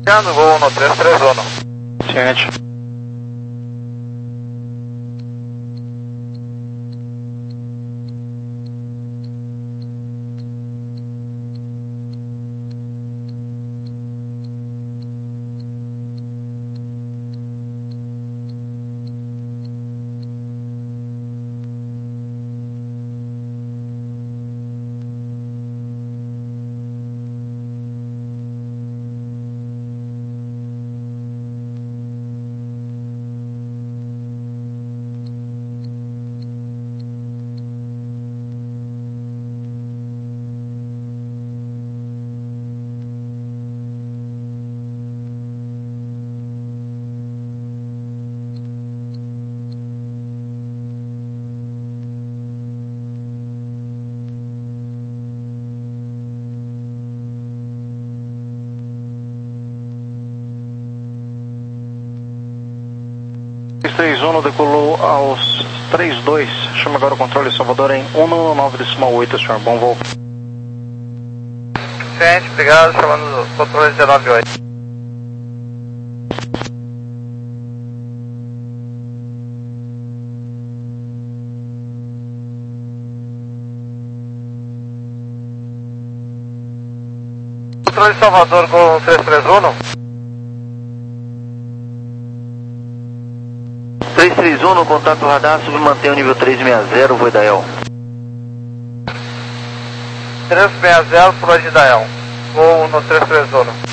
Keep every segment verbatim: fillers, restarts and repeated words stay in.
No voo no três três um. Ciente. três três um decolou aos três dois. Chama agora o controle Salvador em um nove decimal oito, senhor. Bom voo. Ciente, obrigado. Chamando o controle dezenove oito. Controle Salvador com três três um. três três um no contato radar, submantém o nível três seis zero, voo Idael. três seis zero, por Idael. Voo no três três um.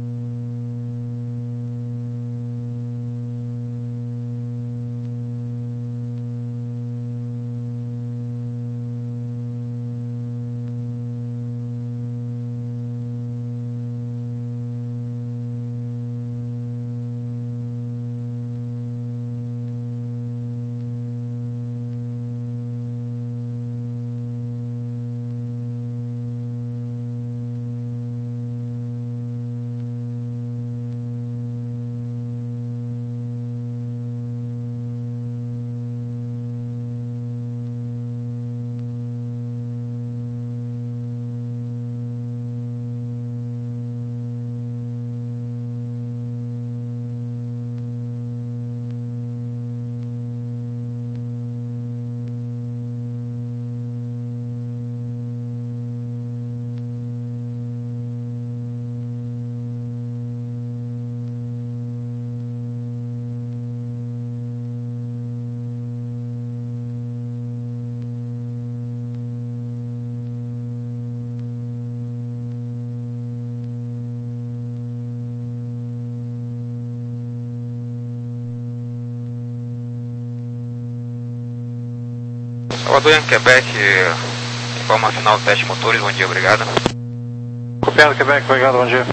Salvador em Quebec, informa final do teste de motores, bom dia, obrigado. Copiado Quebec, obrigado, bom dia.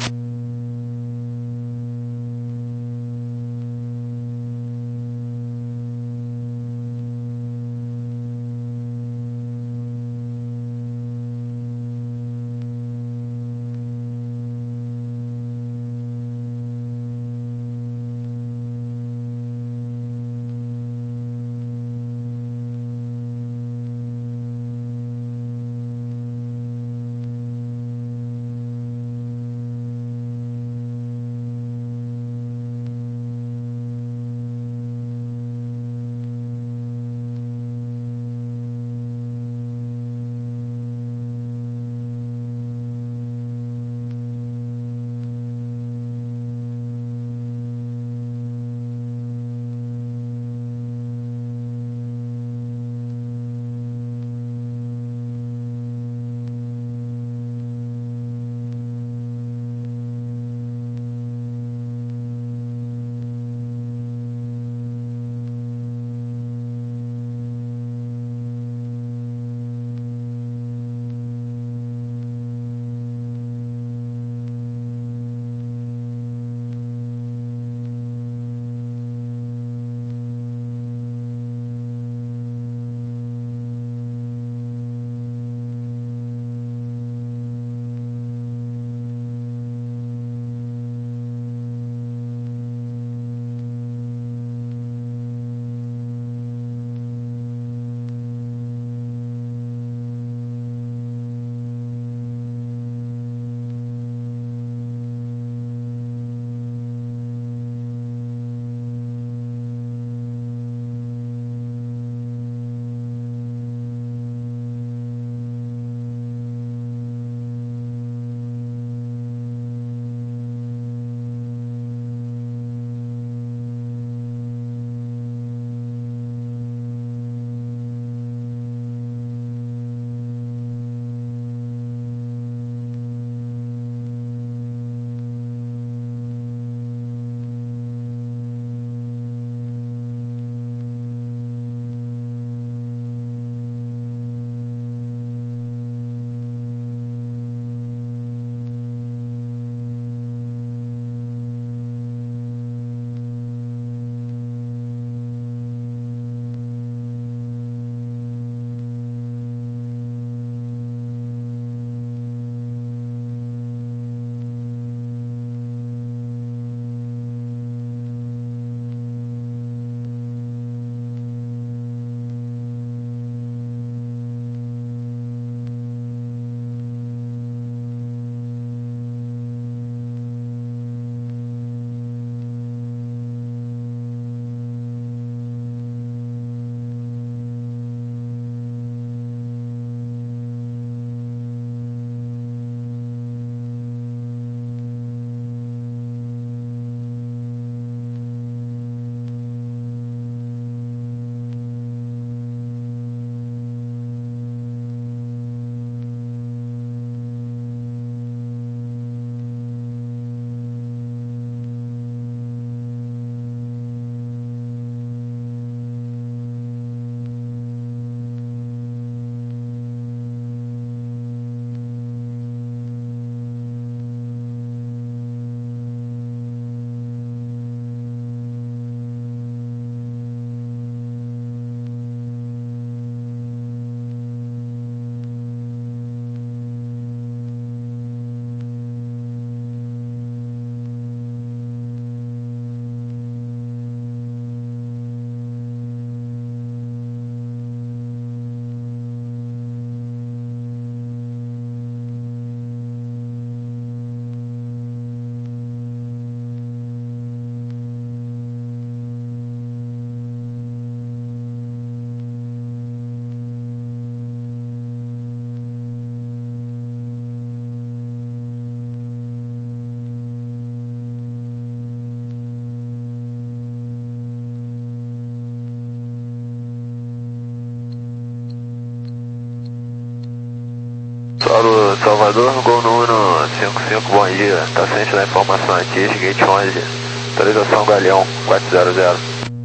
Salvador, Gol no Uno cinco cinco, bom dia. Tá ciente da informação aqui, gate onze, autorização Galeão quatrocentos.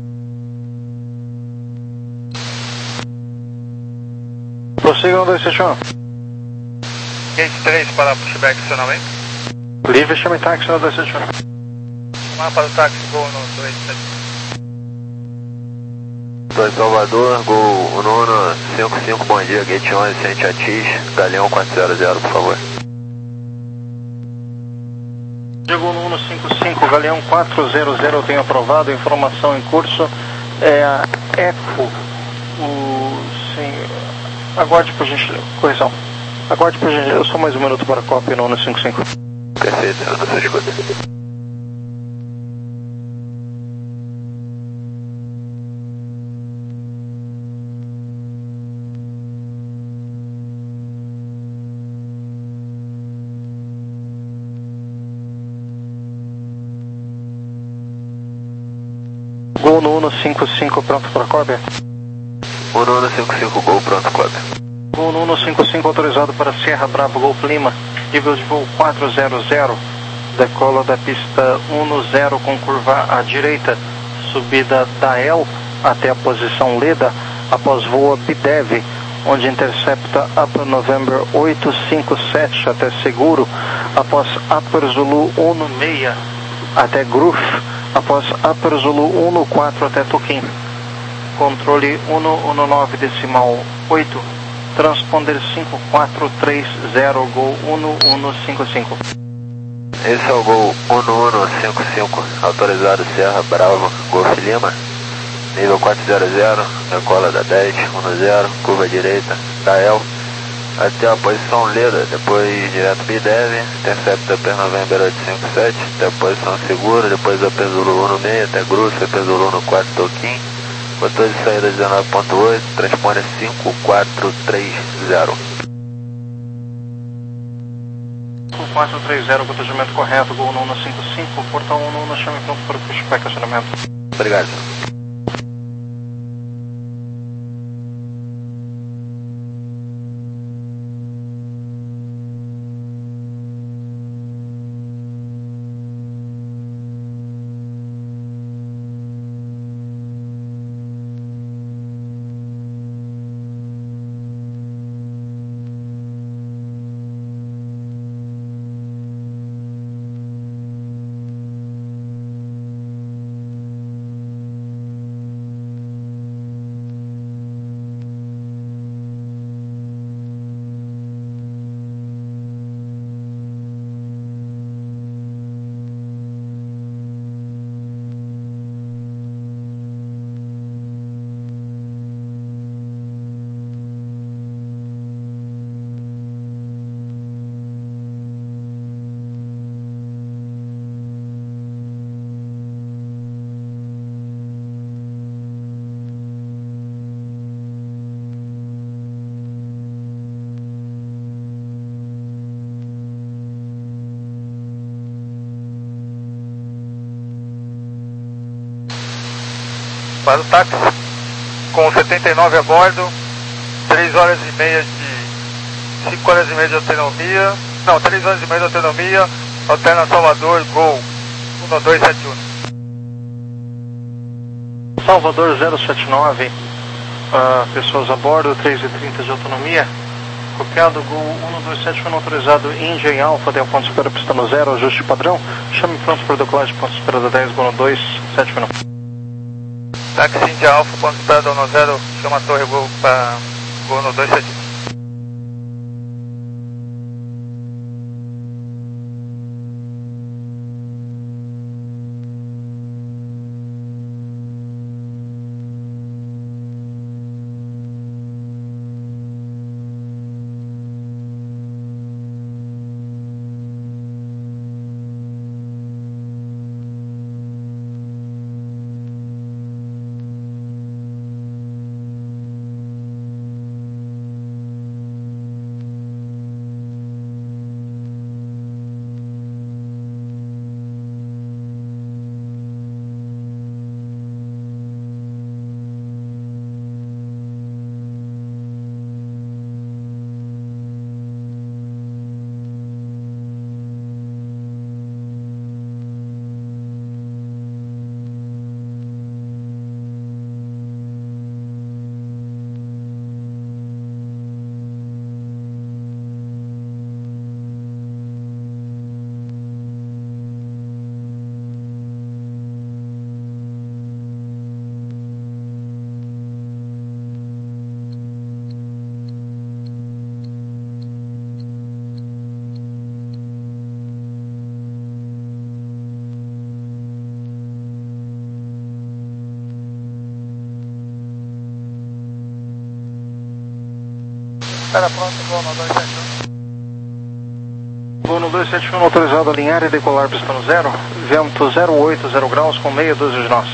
Prossiga no dois sete um. Gate três para pushback acionamento. Livre, chame táxi no dois sete um. Chamar para o táxi, Gol no dois sete um. dois Salvador, Gol Uno cinco cinco, bom dia, gate onze, ciente Atis, Galeão quatrocentos, por favor. Gol no Uno cinco cinco, Galeão quatrocentos, eu tenho aprovado, informação em curso, é a Eco, o, sim, aguarde por gentileza, correção, aguarde por gentileza, só mais um minuto para a cópia no Uno cinco cinco. Perfeito, senhor, você escuta. Gol no Uno cinco cinco, pronto para a cópia. Uno Uno cinco cinco, Gol, pronto, cópia. Gol no Uno cinco cinco, autorizado para Serra Bravo, Golf Lima, nível de voo quatrocentos, decola da pista dez com curva à direita, subida da El até a posição Leda, após voo a Bidev, onde intercepta Upper November oito cinco sete até Seguro, após Upper Zulu um seis até Gruf, após Upper Zulu um quatro até Toquim. Controle um um nove decimal oito, transponder cinco quatro três zero, Gol Uno Uno cinco cinco. Esse é o Gol Uno Uno cinco cinco, autorizado Serra Bravo, Golf Lima, nível quatrocentos, decola da dez, dez, curva direita, da El, até a posição Leda, depois direto Bidev, intercepta Upper November oito cinco sete, até a posição Segura, depois Upper Zulu um seis até Gruf, Upper Zulu um quatro Toquim, motor de saída dezenove ponto oito, transponder cinco quatro três zero. cinco quatro três zero, protegimento correto, Gol no Uno cinco cinco, portão um Uno, chame pronto para o pushback acionamento. Obrigado. Para o táxi, com setenta e nove a bordo, três horas e meia de... cinco horas e meia de autonomia, não, três horas e meia de autonomia, alterna Salvador, Gol um dois sete um. Salvador zero sete nove, uh, pessoas a bordo, três e trinta de autonomia, copiado, Gol um dois sete um, autorizado India em Alfa, deu ponto de espera pista no zero, ajuste padrão, chame pronto para decolagem, ponto de espera da dez, Gol dois sete um. Táxi India Alfa, ponto de espera do zero, chama a torre Gol para Gol no dois sete um. Espera pronto, voo no dois sete um. Voo no dois sete um autorizado a alinhar e decolar pistão zero, vento zero oito zero graus com meia dúzia de nós.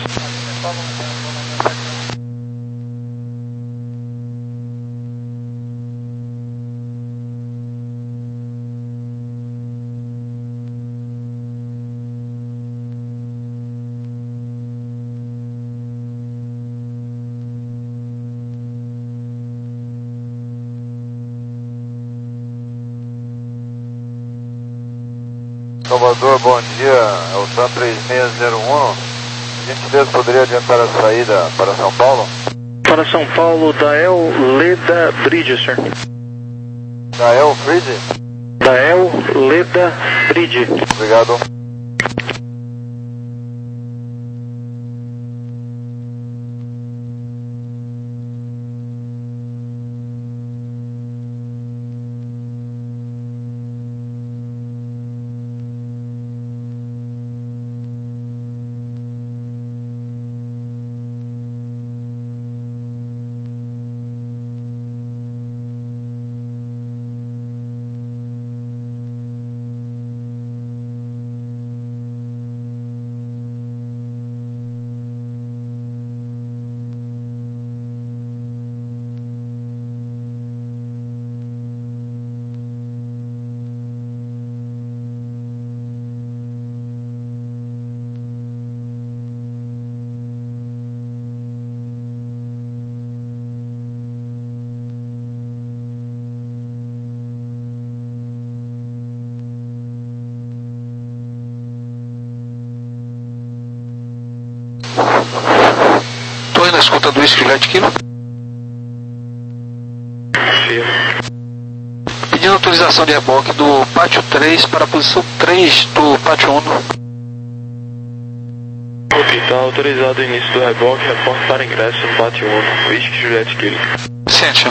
Salvador, bom dia, é o TAM três seis zero um, a gentileza poderia adiantar a saída para São Paulo? Para São Paulo, Dael Leda Bridge, sir. Dael Bridge? Dael Leda Bridge. Obrigado. Torre na escuta do Whisky Juliette Kilo. Pedindo autorização de reboque do pátio três para a posição três do pátio um. Ok, está autorizado o início do reboque, reporte para ingresso no pátio um, Whisky Juliette Kilo. Ciente.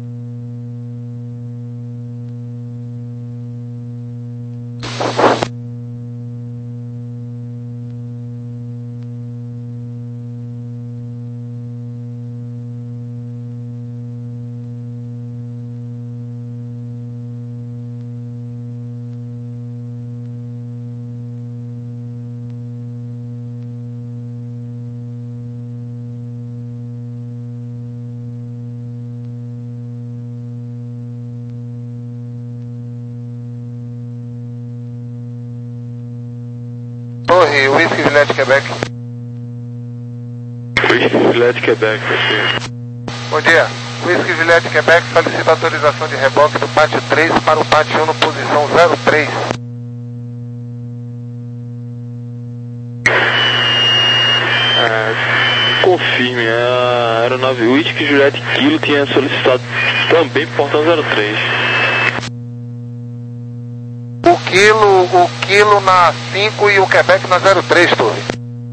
Torre, Whisky Juliette Quebec. Whisky Juliette Quebec, senhor. Bom dia, Whisky Juliette Quebec solicita autorização de reboque do pátio três para o pátio um no posição zero três. É, confirme, a aeronave Whisky Juliette Kilo tinha solicitado também por portão zero três. O quilo, o quilo na cinco e o Quebec na zero três, Torre.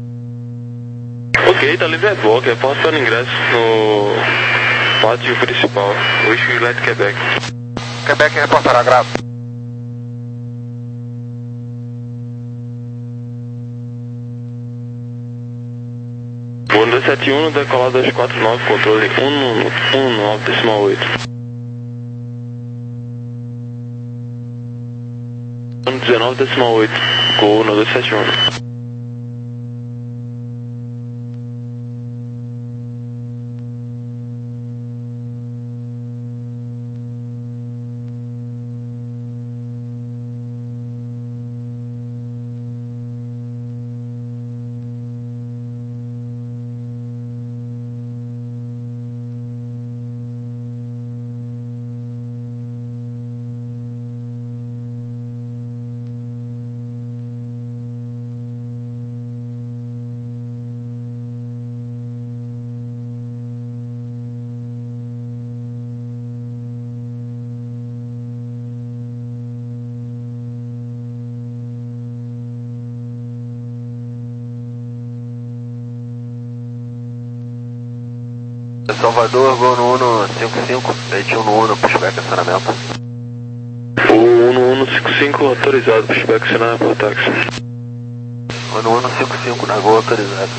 Ok, tá livre reboque, reporte para ingresso no pátio principal, Whisky Juliette Quebec. Quebec reportará, grave. Voo dois sete um, decolado dois quatro nove, controle um nove decimal oito. dezenove decimal oito, Gol no dois sete um. Salvador, Gol no Uno cinco cinco, leite um no Uno, pushback acionamento. O um um cinco cinco autorizado, pushback acionamento por táxi. Uno Uno cinco cinco, na Gol autorizado.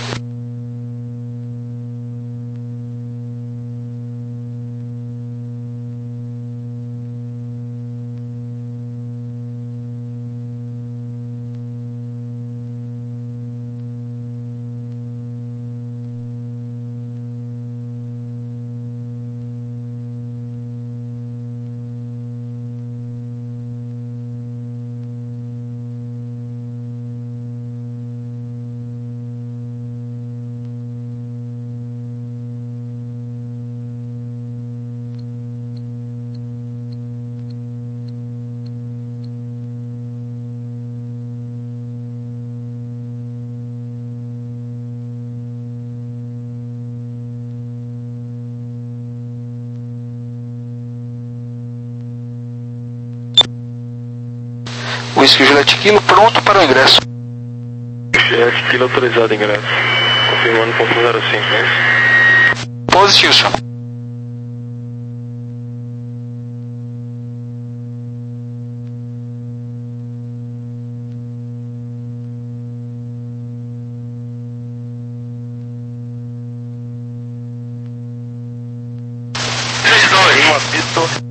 Whisky Juliette Kilo, pronto para o ingresso. Juliette Kilo autorizado ingresso. Confirmando ponto zero cinco, é isso? Positivo, senhor. três dois um, apito.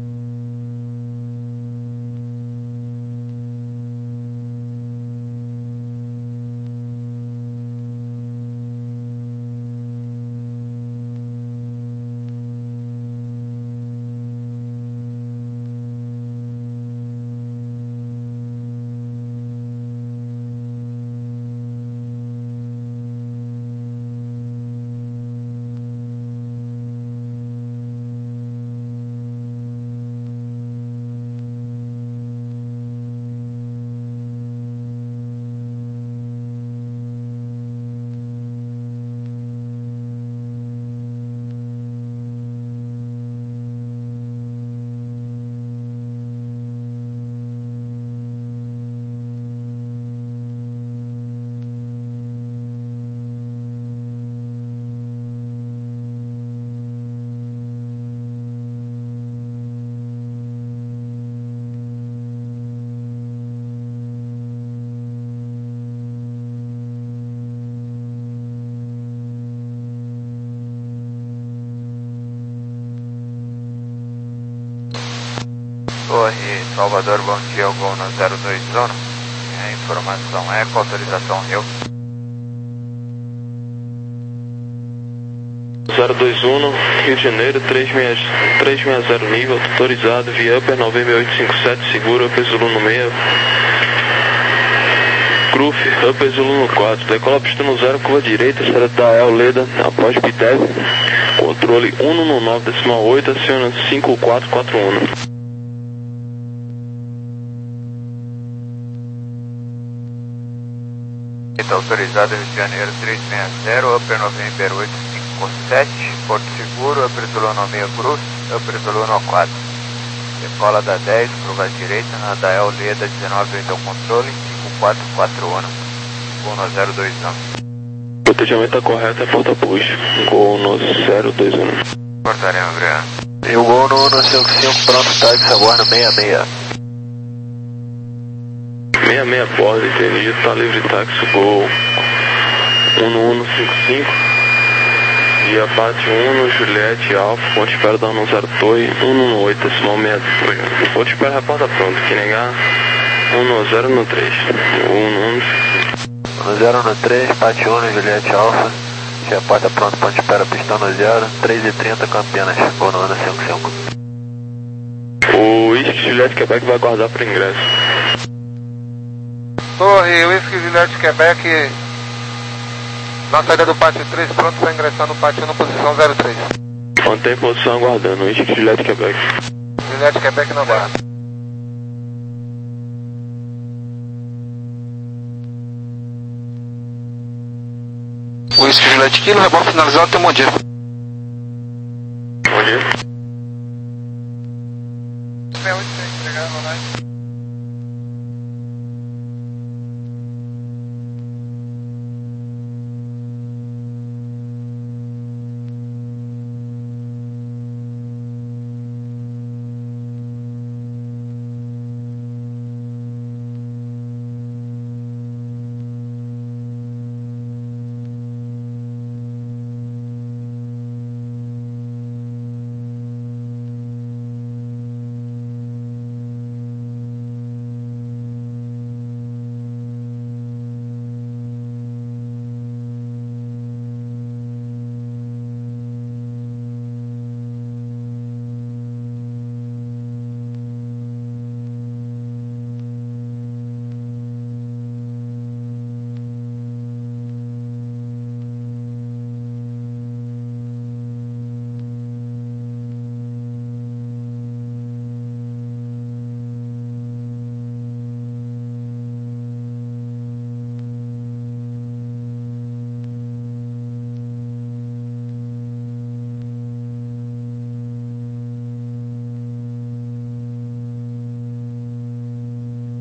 Torre Salvador, bom dia, o gol no zero dois um. A informação é com autorização Rio. zero dois um, Rio de Janeiro, três seis zero nível, autorizado, via Upper nove oito cinco sete, seguro, Upper Zulu no meio. Gruf, Upper Zulu no quatro, decola pista no zero, curva direita, estrada da El Leda, após Bitev, controle um no nove decimal oito, aciona cinco quatro quatro um. Está autorizado Rio de Janeiro três seis zero, Upper November oito cinco sete, Porto Seguro, Upper Zulu no meio Gruf, Upper Zulu no quatro. Decola da dez, curva direita, na da El Leda dezenove oito ao controle, cinco quatro quatro um. Gol no zero dois um. O protejamento está correto, é porta push. Gol no zero dois um. Portaremos, obrigado. E o gol no um cinco cinco, pronto, táxi, aguarda seis seis. seis seis borda, entendido, tá livre táxi, gol um no um cinco cinco, via Pátio um, Juliette, Alfa, ponte espera da um zero Toy, um no oito, decimal seis dois. Ponte espera, reporta pronto, que negar, um no zero no três, um no um. um zero no três, Pátio um, Juliette, Alfa, via porta pronto, ponte espera, pistão no zero, três e trinta, Campinas, gol no um cinco cinco. O Whisky Juliette Quebec vai aguardar para ingresso. Torre, Whisky Juliette Quebec, na saída do pátio três, pronto para ingressar no pátio na posição zero três. Mantém posição aguardando, Whisky Juliette Quebec. Juliette Quebec não vai. Whisky Juliette Kilo, rebote finalizado, tem um bom dia. Bom dia.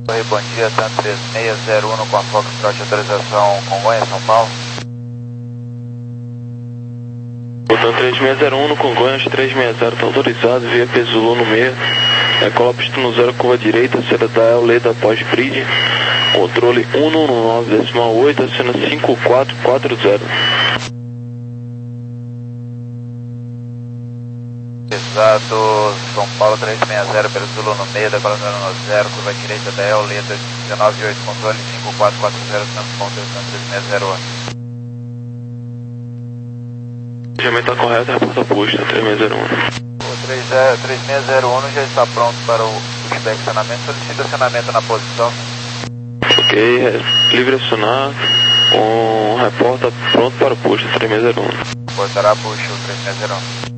Oi, bom dia, Tan três seis zero um com a Foxtrot, autorização Congonha, São Paulo. Tan três seis zero um no Congonhas, três seis zero, está autorizado, via Pesulô no meio. Decola pista no zero, curva direita, saída da El, Leda pós-bridge. Controle cento e nove decimal oito, acena cinco quatro quatro zero. Exato, São Paulo três seis zero, Pesulô no meio, decola no zero, curva direita da El, Leda dezenove oito, controle cinco quatro quatro zero, transponder três seis zero um. O planejamento está correto, reporta posto, três seis zero um. O três seis zero um já está pronto para o pushback acionamento, solicita acionamento na posição. Ok, é, livre acionar, com reporta pronto para o posto, três seis zero um. Reportará push o três seis zero um.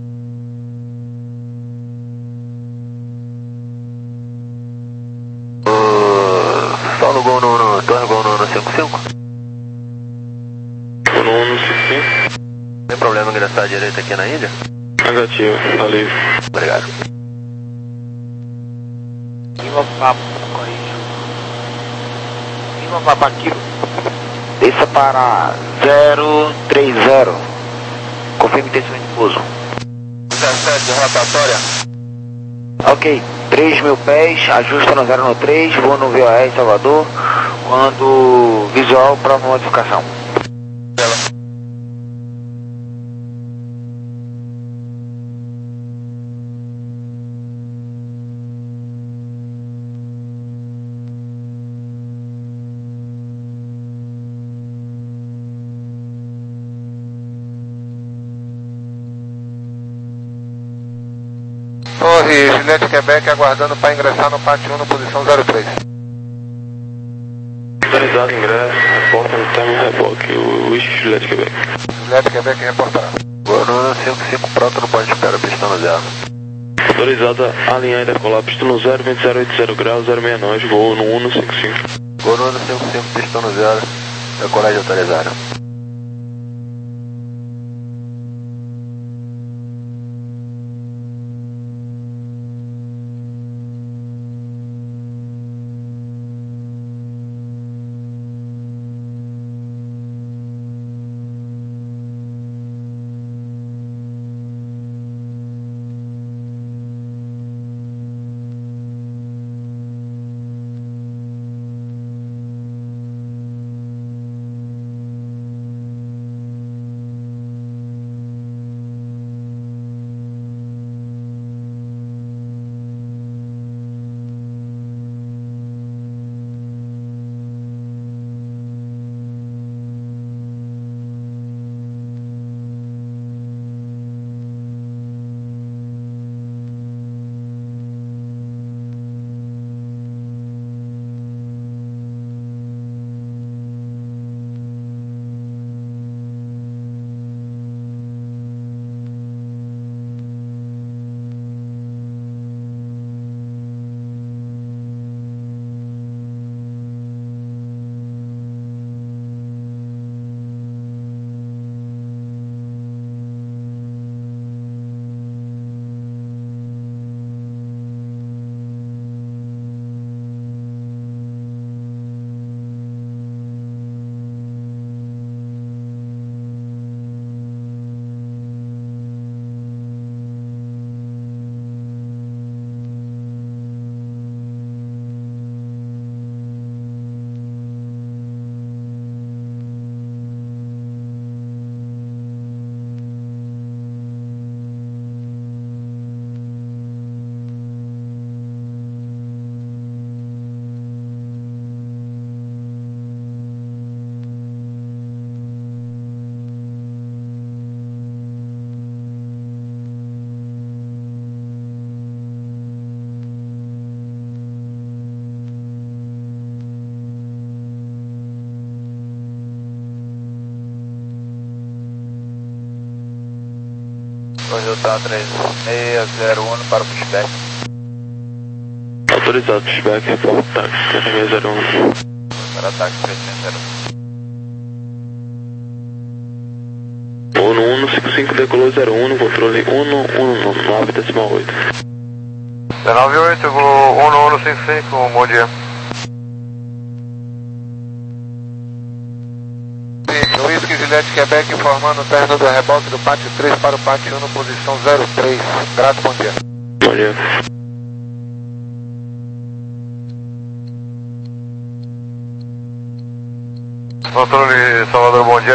Só no gol no, no Torre Gol no, no cinco cinco? Gol no no cinco cinco. Tem problema ingressar à direita aqui na ilha? Negativo, tá livre. Obrigado. Lima Papa, corrija. Lima Papa Kilo. Desça para zero três zero. Confirme intenção de pouso. dezessete, rotatória. Ok, três mil pés, ajusta no zero no três, vou no V O R Salvador, quando visual para modificação. Torre Juliette Quebec aguardando para ingressar no pátio um, posição zero três. Autorizado ingresso, reporta no término reboque, o Whisky Juliette Quebec. Juliette Quebec reportará. Gol no cinco cinco pronto no ponto de espera, pista no zero. Autorizado a alinhar e decolar, pista no zero, vento zero oito zero graus, zero seis nove, gol no um no cinco cinco. Gol no cinco cinco, pista no zero, decolagem autorizada. Toyota três seis zero um para o pushback. Autorizado pushback, reporta táxi, três seis zero um. Para táxi três seis zero um. um no um no cinco cinco, decolou zero um, no controle um no nove decimal oito. dezenove oito, vou um no um no cinco cinco, bom dia. Whisky Juliette Quebec informando o término do reboque do pátio três para o pátio um, posição zero três. Grato, bom dia. Bom dia. Controle Salvador, bom dia.